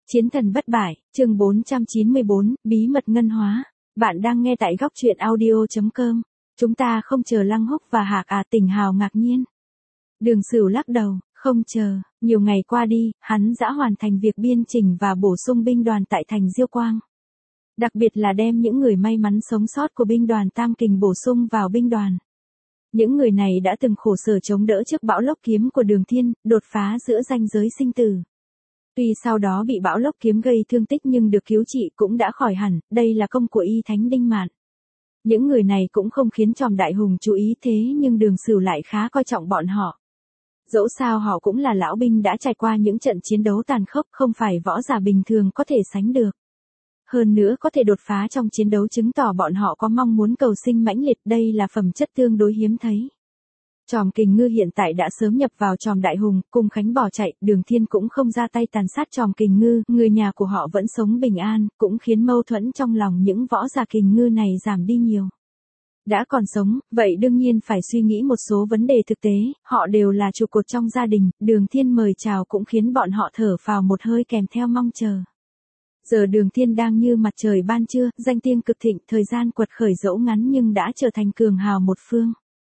Chiến thần bất bại, chương 494, bí mật ngân hóa. Bạn đang nghe tại góc truyện audio.com. Chúng ta không chờ Lăng Húc và Hạc à? Tỉnh Hào ngạc nhiên. Đường Sửu lắc đầu, không chờ, nhiều ngày qua đi, hắn đã hoàn thành việc biên chỉnh và bổ sung binh đoàn tại thành Diêu Quang. Đặc biệt là đem những người may mắn sống sót của binh đoàn Tam Kình bổ sung vào binh đoàn. Những người này đã từng khổ sở chống đỡ trước bão lốc kiếm của Đường Thiên, đột phá giữa ranh giới sinh tử. Tuy sau đó bị bão lốc kiếm gây thương tích nhưng được cứu trị cũng đã khỏi hẳn, đây là công của Y Thánh Đinh Mạn. Những người này cũng không khiến Tròm Đại Hùng chú ý thế nhưng Đường Sửu lại khá coi trọng bọn họ. Dẫu sao họ cũng là lão binh đã trải qua những trận chiến đấu tàn khốc, không phải võ giả bình thường có thể sánh được. Hơn nữa có thể đột phá trong chiến đấu chứng tỏ bọn họ có mong muốn cầu sinh mãnh liệt, đây là phẩm chất tương đối hiếm thấy. Tròm Kình Ngư hiện tại đã sớm nhập vào Tròm Đại Hùng, Cung Khánh bỏ chạy, Đường Thiên cũng không ra tay tàn sát Tròm Kình Ngư, người nhà của họ vẫn sống bình an, cũng khiến mâu thuẫn trong lòng những võ giả Kình Ngư này giảm đi nhiều. Đã còn sống, vậy đương nhiên phải suy nghĩ một số vấn đề thực tế, họ đều là trụ cột trong gia đình, Đường Thiên mời chào cũng khiến bọn họ thở phào một hơi kèm theo mong chờ. Giờ Đường Thiên đang như mặt trời ban trưa, danh tiếng cực thịnh, thời gian quật khởi dẫu ngắn nhưng đã trở thành cường hào một phương.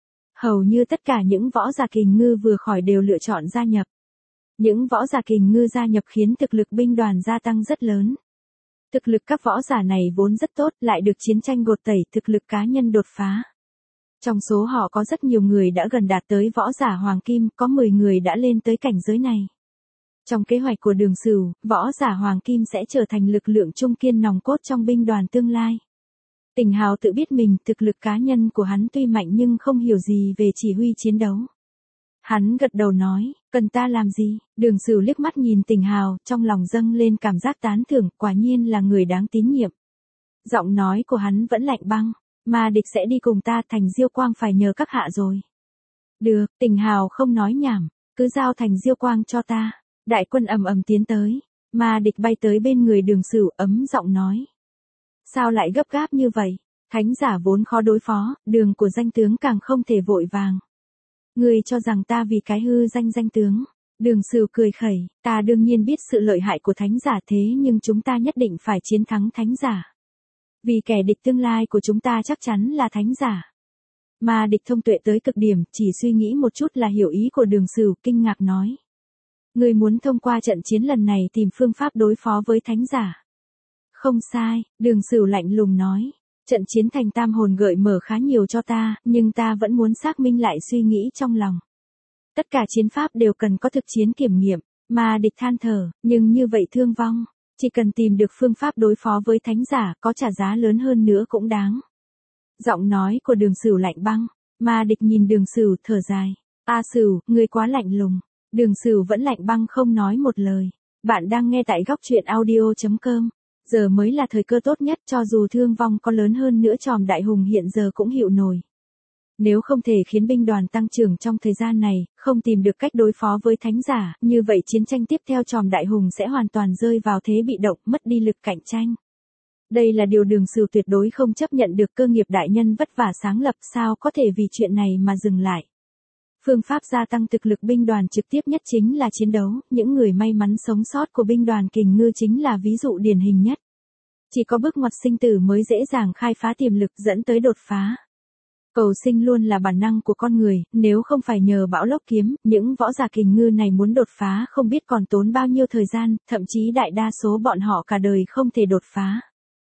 Hầu như tất cả những võ giả Kình Ngư vừa khỏi đều lựa chọn gia nhập. Những võ giả Kình Ngư gia nhập khiến thực lực binh đoàn gia tăng rất lớn. Thực lực các võ giả này vốn rất tốt, lại được chiến tranh gột tẩy, thực lực cá nhân đột phá. Trong số họ có rất nhiều người đã gần đạt tới võ giả Hoàng Kim, có 10 người đã lên tới cảnh giới này. Trong kế hoạch của Đường Sửu, võ giả Hoàng Kim sẽ trở thành lực lượng trung kiên nòng cốt trong binh đoàn tương lai. Tỉnh Hào tự biết mình, thực lực cá nhân của hắn tuy mạnh nhưng không hiểu gì về chỉ huy chiến đấu. Hắn gật đầu nói, cần ta làm gì? Đường Sửu liếc mắt nhìn Tỉnh Hào, trong lòng dâng lên cảm giác tán thưởng, quả nhiên là người đáng tín nhiệm. Giọng nói của hắn vẫn lạnh băng, mà địch sẽ đi cùng ta, thành Diêu Quang phải nhờ các hạ rồi. Được, Tỉnh Hào không nói nhảm, cứ giao thành Diêu Quang cho ta. Đại quân ầm ầm tiến tới, mà địch bay tới bên người Đường Sửu ấm giọng nói. Sao lại gấp gáp như vậy? Thánh giả vốn khó đối phó, đường của danh tướng càng không thể vội vàng. Ngươi cho rằng ta vì cái hư danh tướng. Đường Sửu cười khẩy, ta đương nhiên biết sự lợi hại của thánh giả thế nhưng chúng ta nhất định phải chiến thắng thánh giả. Vì kẻ địch tương lai của chúng ta chắc chắn là thánh giả. Mà địch thông tuệ tới cực điểm, chỉ suy nghĩ một chút là hiểu ý của Đường Sửu, kinh ngạc nói. Ngươi muốn thông qua trận chiến lần này tìm phương pháp đối phó với thánh giả. Không sai, Đường Sửu lạnh lùng nói. Trận chiến thành Tam Hồn gợi mở khá nhiều cho ta, nhưng ta vẫn muốn xác minh lại suy nghĩ trong lòng. Tất cả chiến pháp đều cần có thực chiến kiểm nghiệm, mà địch than thở, nhưng như vậy thương vong. Chỉ cần tìm được phương pháp đối phó với thánh giả, có trả giá lớn hơn nữa cũng đáng. Giọng nói của Đường Sửu lạnh băng, mà địch nhìn Đường Sửu thở dài. A Sửu, ngươi quá lạnh lùng. Đường Sửu vẫn lạnh băng không nói một lời. Bạn đang nghe tại góc truyện audio.com. Giờ mới là thời cơ tốt nhất, cho dù thương vong có lớn hơn nữa Tròm Đại Hùng hiện giờ cũng hiệu nổi. Nếu không thể khiến binh đoàn tăng trưởng trong thời gian này, không tìm được cách đối phó với thánh giả, như vậy chiến tranh tiếp theo Tròm Đại Hùng sẽ hoàn toàn rơi vào thế bị động, mất đi lực cạnh tranh. Đây là điều Đường Sửu tuyệt đối không chấp nhận được, cơ nghiệp đại nhân vất vả sáng lập, sao có thể vì chuyện này mà dừng lại. Phương pháp gia tăng thực lực binh đoàn trực tiếp nhất chính là chiến đấu, những người may mắn sống sót của binh đoàn Kình Ngư chính là ví dụ điển hình nhất. Chỉ có bước ngoặt sinh tử mới dễ dàng khai phá tiềm lực dẫn tới đột phá. Cầu sinh luôn là bản năng của con người, nếu không phải nhờ bão lốc kiếm, những võ giả Kình Ngư này muốn đột phá không biết còn tốn bao nhiêu thời gian, thậm chí đại đa số bọn họ cả đời không thể đột phá.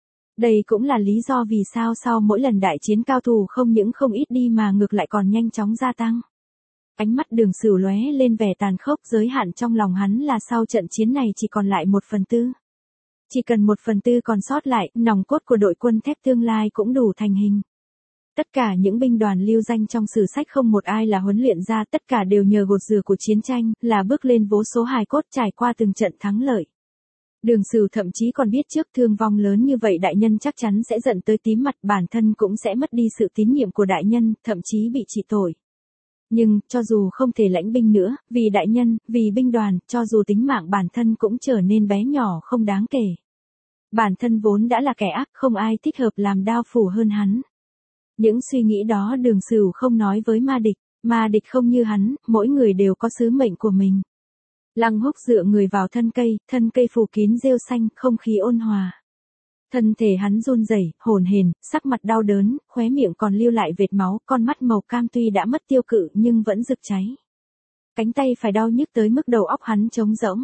Đây cũng là lý do vì sao sau mỗi lần đại chiến cao thủ không những không ít đi mà ngược lại còn nhanh chóng gia tăng. Ánh mắt Đường Sửu lóe lên vẻ tàn khốc, giới hạn trong lòng hắn là sau trận chiến này chỉ còn lại 1/4. Chỉ cần 1/4 còn sót lại, nòng cốt của đội quân thép tương lai cũng đủ thành hình. Tất cả những binh đoàn lưu danh trong sử sách không một ai là huấn luyện ra, tất cả đều nhờ gột rửa của chiến tranh, là bước lên vô số hài cốt trải qua từng trận thắng lợi. Đường Sửu thậm chí còn biết trước thương vong lớn như vậy đại nhân chắc chắn sẽ giận tới tím mặt, bản thân cũng sẽ mất đi sự tín nhiệm của đại nhân, thậm chí bị trị tội. Nhưng, cho dù không thể lãnh binh nữa, vì đại nhân, vì binh đoàn, cho dù tính mạng bản thân cũng trở nên bé nhỏ không đáng kể. Bản thân vốn đã là kẻ ác, không ai thích hợp làm đao phủ hơn hắn. Những suy nghĩ đó Đường Sửu không nói với ma địch không như hắn, mỗi người đều có sứ mệnh của mình. Lăng Húc dựa người vào thân cây phủ kín rêu xanh, không khí ôn hòa. Thân thể hắn run rẩy, hổn hển, sắc mặt đau đớn, khóe miệng còn lưu lại vệt máu, con mắt màu cam tuy đã mất tiêu cự nhưng vẫn rực cháy. Cánh tay phải đau nhức tới mức đầu óc hắn trống rỗng.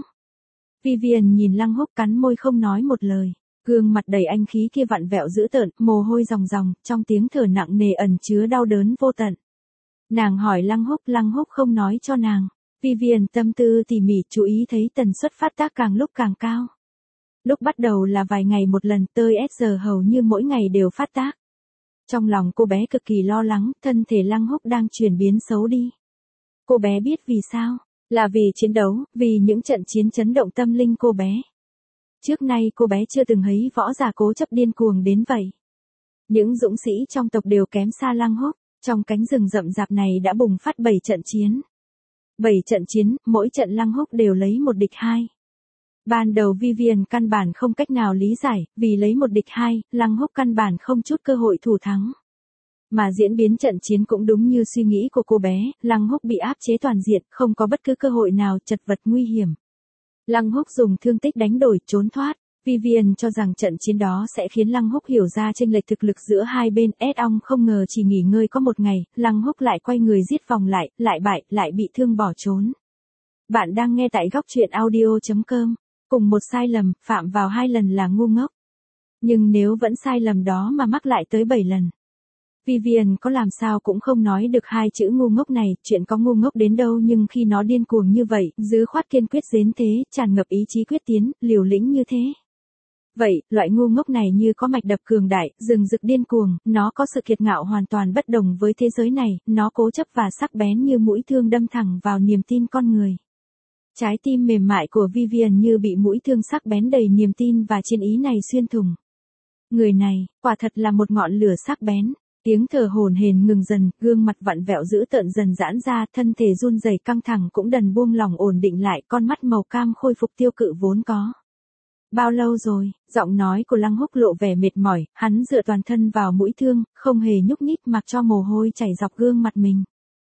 Vivian nhìn Lăng Húc cắn môi không nói một lời, gương mặt đầy anh khí kia vặn vẹo dữ tợn, mồ hôi ròng ròng, trong tiếng thở nặng nề ẩn chứa đau đớn vô tận. Nàng hỏi Lăng Húc không nói cho nàng. Vivian tâm tư tỉ mỉ chú ý thấy tần suất phát tác càng lúc càng cao. Lúc bắt đầu là vài ngày một lần, tới giờ hầu như mỗi ngày đều phát tác. Trong lòng cô bé cực kỳ lo lắng, thân thể Lăng Húc đang chuyển biến xấu đi. Cô bé biết vì sao, là vì chiến đấu, vì những trận chiến chấn động tâm linh cô bé. Trước nay cô bé chưa từng thấy võ giả cố chấp điên cuồng đến vậy. Những dũng sĩ trong tộc đều kém xa Lăng Húc, trong cánh rừng rậm rạp này đã bùng phát 7 trận chiến. 7 trận chiến, mỗi trận Lăng Húc đều lấy 1 địch 2. Ban đầu Vivian căn bản không cách nào lý giải, vì lấy 1 địch 2, Lăng Húc căn bản không chút cơ hội thủ thắng. Mà diễn biến trận chiến cũng đúng như suy nghĩ của cô bé, Lăng Húc bị áp chế toàn diện, không có bất cứ cơ hội nào, chật vật nguy hiểm. Lăng Húc dùng thương tích đánh đổi, trốn thoát. Vivian cho rằng trận chiến đó sẽ khiến Lăng Húc hiểu ra chênh lệch thực lực giữa hai bên. Ong không ngờ chỉ nghỉ ngơi có 1 ngày, Lăng Húc lại quay người giết vòng lại bại, lại bị thương bỏ trốn. Bạn đang nghe tại góc truyện audio.com. Cùng một sai lầm, phạm vào 2 lần là ngu ngốc. Nhưng nếu vẫn sai lầm đó mà mắc lại tới 7 lần. Vivian có làm sao cũng không nói được 2 chữ ngu ngốc này, chuyện có ngu ngốc đến đâu nhưng khi nó điên cuồng như vậy, dứ khoát kiên quyết đến thế, tràn ngập ý chí quyết tiến, liều lĩnh như thế. Vậy, loại ngu ngốc này như có mạch đập cường đại, rừng rực điên cuồng, nó có sự kiệt ngạo hoàn toàn bất đồng với thế giới này, nó cố chấp và sắc bén như mũi thương đâm thẳng vào niềm tin con người. Trái tim mềm mại của Vivian như bị mũi thương sắc bén đầy niềm tin và chiến ý này xuyên thủng. Người này, quả thật là một ngọn lửa sắc bén. Tiếng thở hổn hển ngừng dần, gương mặt vặn vẹo dữ tợn dần giãn ra, thân thể run rẩy căng thẳng cũng dần buông lỏng ổn định lại, con mắt màu cam khôi phục tiêu cự vốn có. Bao lâu rồi? Giọng nói của Lăng Húc lộ vẻ mệt mỏi, hắn dựa toàn thân vào mũi thương, không hề nhúc nhích mặc cho mồ hôi chảy dọc gương mặt mình.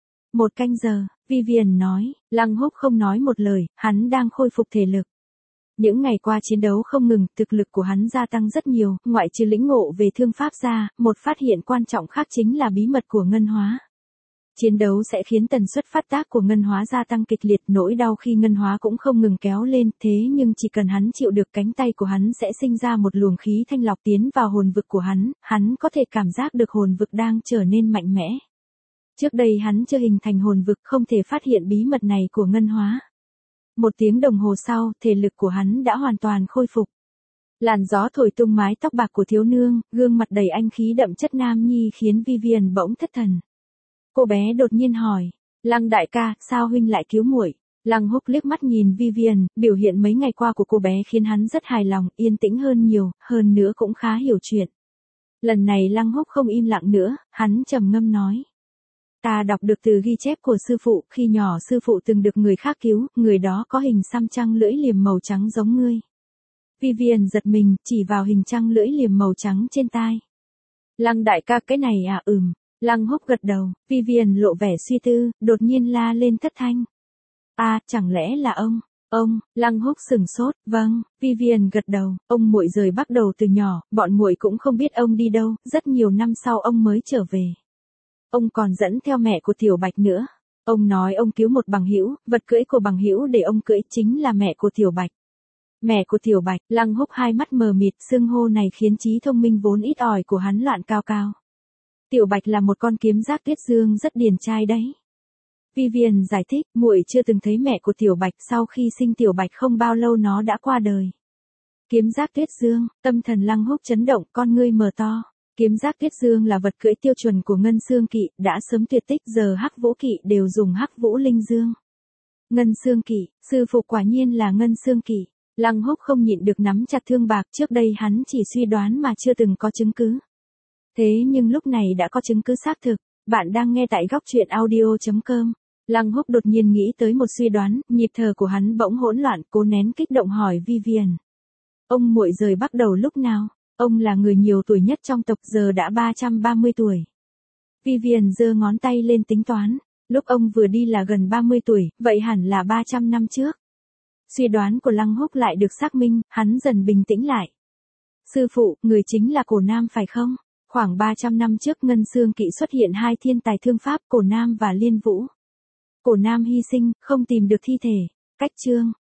1 canh giờ, Vivian nói. Lăng Húc không nói một lời, hắn đang khôi phục thể lực. Những ngày qua chiến đấu không ngừng, thực lực của hắn gia tăng rất nhiều, ngoại trừ lĩnh ngộ về thương pháp ra, một phát hiện quan trọng khác chính là bí mật của ngân hóa. Chiến đấu sẽ khiến tần suất phát tác của ngân hóa gia tăng kịch liệt, nỗi đau khi ngân hóa cũng không ngừng kéo lên, thế nhưng chỉ cần hắn chịu được cánh tay của hắn sẽ sinh ra một luồng khí thanh lọc tiến vào hồn vực của hắn có thể cảm giác được hồn vực đang trở nên mạnh mẽ. Trước đây hắn chưa hình thành hồn vực không thể phát hiện bí mật này của ngân hóa. 1 tiếng đồng hồ sau, thể lực của hắn đã hoàn toàn khôi phục. Làn gió thổi tung mái tóc bạc của thiếu nương, gương mặt đầy anh khí đậm chất nam nhi khiến Vivian bỗng thất thần. Cô bé đột nhiên hỏi, Lăng đại ca, sao huynh lại cứu muội? Lăng Húc liếc mắt nhìn Vivian, biểu hiện mấy ngày qua của cô bé khiến hắn rất hài lòng, yên tĩnh hơn nhiều, hơn nữa cũng khá hiểu chuyện. Lần này Lăng Húc không im lặng nữa, hắn trầm ngâm nói. Ta đọc được từ ghi chép của sư phụ, khi nhỏ sư phụ từng được người khác cứu, người đó có hình xăm trăng lưỡi liềm màu trắng giống ngươi. Vivian giật mình, chỉ vào hình trăng lưỡi liềm màu trắng trên tai. Lăng đại ca cái này à? Lăng Húc gật đầu, Vivian lộ vẻ suy tư, đột nhiên la lên thất thanh. Chẳng lẽ là ông? Lăng Húc sửng sốt, vâng, Vivian gật đầu, ông muội rời Bắc Đầu từ nhỏ, bọn muội cũng không biết ông đi đâu, rất nhiều năm sau ông mới trở về. Ông còn dẫn theo mẹ của Tiểu Bạch nữa. Ông nói ông cứu một bằng hữu, vật cưỡi của bằng hữu để ông cưỡi chính là mẹ của Tiểu Bạch. Mẹ của Tiểu Bạch, Lăng Húc hai mắt mờ mịt, xưng hô này khiến trí thông minh vốn ít ỏi của hắn loạn cao cao. Tiểu Bạch là một con kiếm giác tuyết dương rất điển trai đấy. Vivian giải thích, muội chưa từng thấy mẹ của Tiểu Bạch, sau khi sinh Tiểu Bạch không bao lâu nó đã qua đời. Kiếm giác tuyết dương, tâm thần Lăng Húc chấn động, con ngươi mở to. Kiếm giác tuyết dương là vật cưỡi tiêu chuẩn của Ngân Xương Kỵ, đã sớm tuyệt tích, giờ Hắc Vũ Kỵ đều dùng Hắc Vũ Linh Dương. Ngân Xương Kỵ, sư phụ quả nhiên là Ngân Xương Kỵ. Lăng Húc không nhịn được nắm chặt thương bạc, trước đây hắn chỉ suy đoán mà chưa từng có chứng cứ. Thế nhưng lúc này đã có chứng cứ xác thực. Bạn đang nghe tại góc truyện audio.com. Lăng Húc đột nhiên nghĩ tới một suy đoán, nhịp thở của hắn bỗng hỗn loạn, cố nén kích động hỏi Vivian. Ông muội rời Bắc Đầu lúc nào? Ông là người nhiều tuổi nhất trong tộc, giờ đã 330 tuổi. Vivian giơ ngón tay lên tính toán. Lúc ông vừa đi là gần 30 tuổi, vậy hẳn là 300 năm trước. Suy đoán của Lăng Húc lại được xác minh, hắn dần bình tĩnh lại. Sư phụ, người chính là Cổ Nam phải không? Khoảng 300 năm trước Ngân Xương Kỵ xuất hiện hai thiên tài thương pháp Cổ Nam và Liên Vũ. Cổ Nam hy sinh, không tìm được thi thể. Cách chương.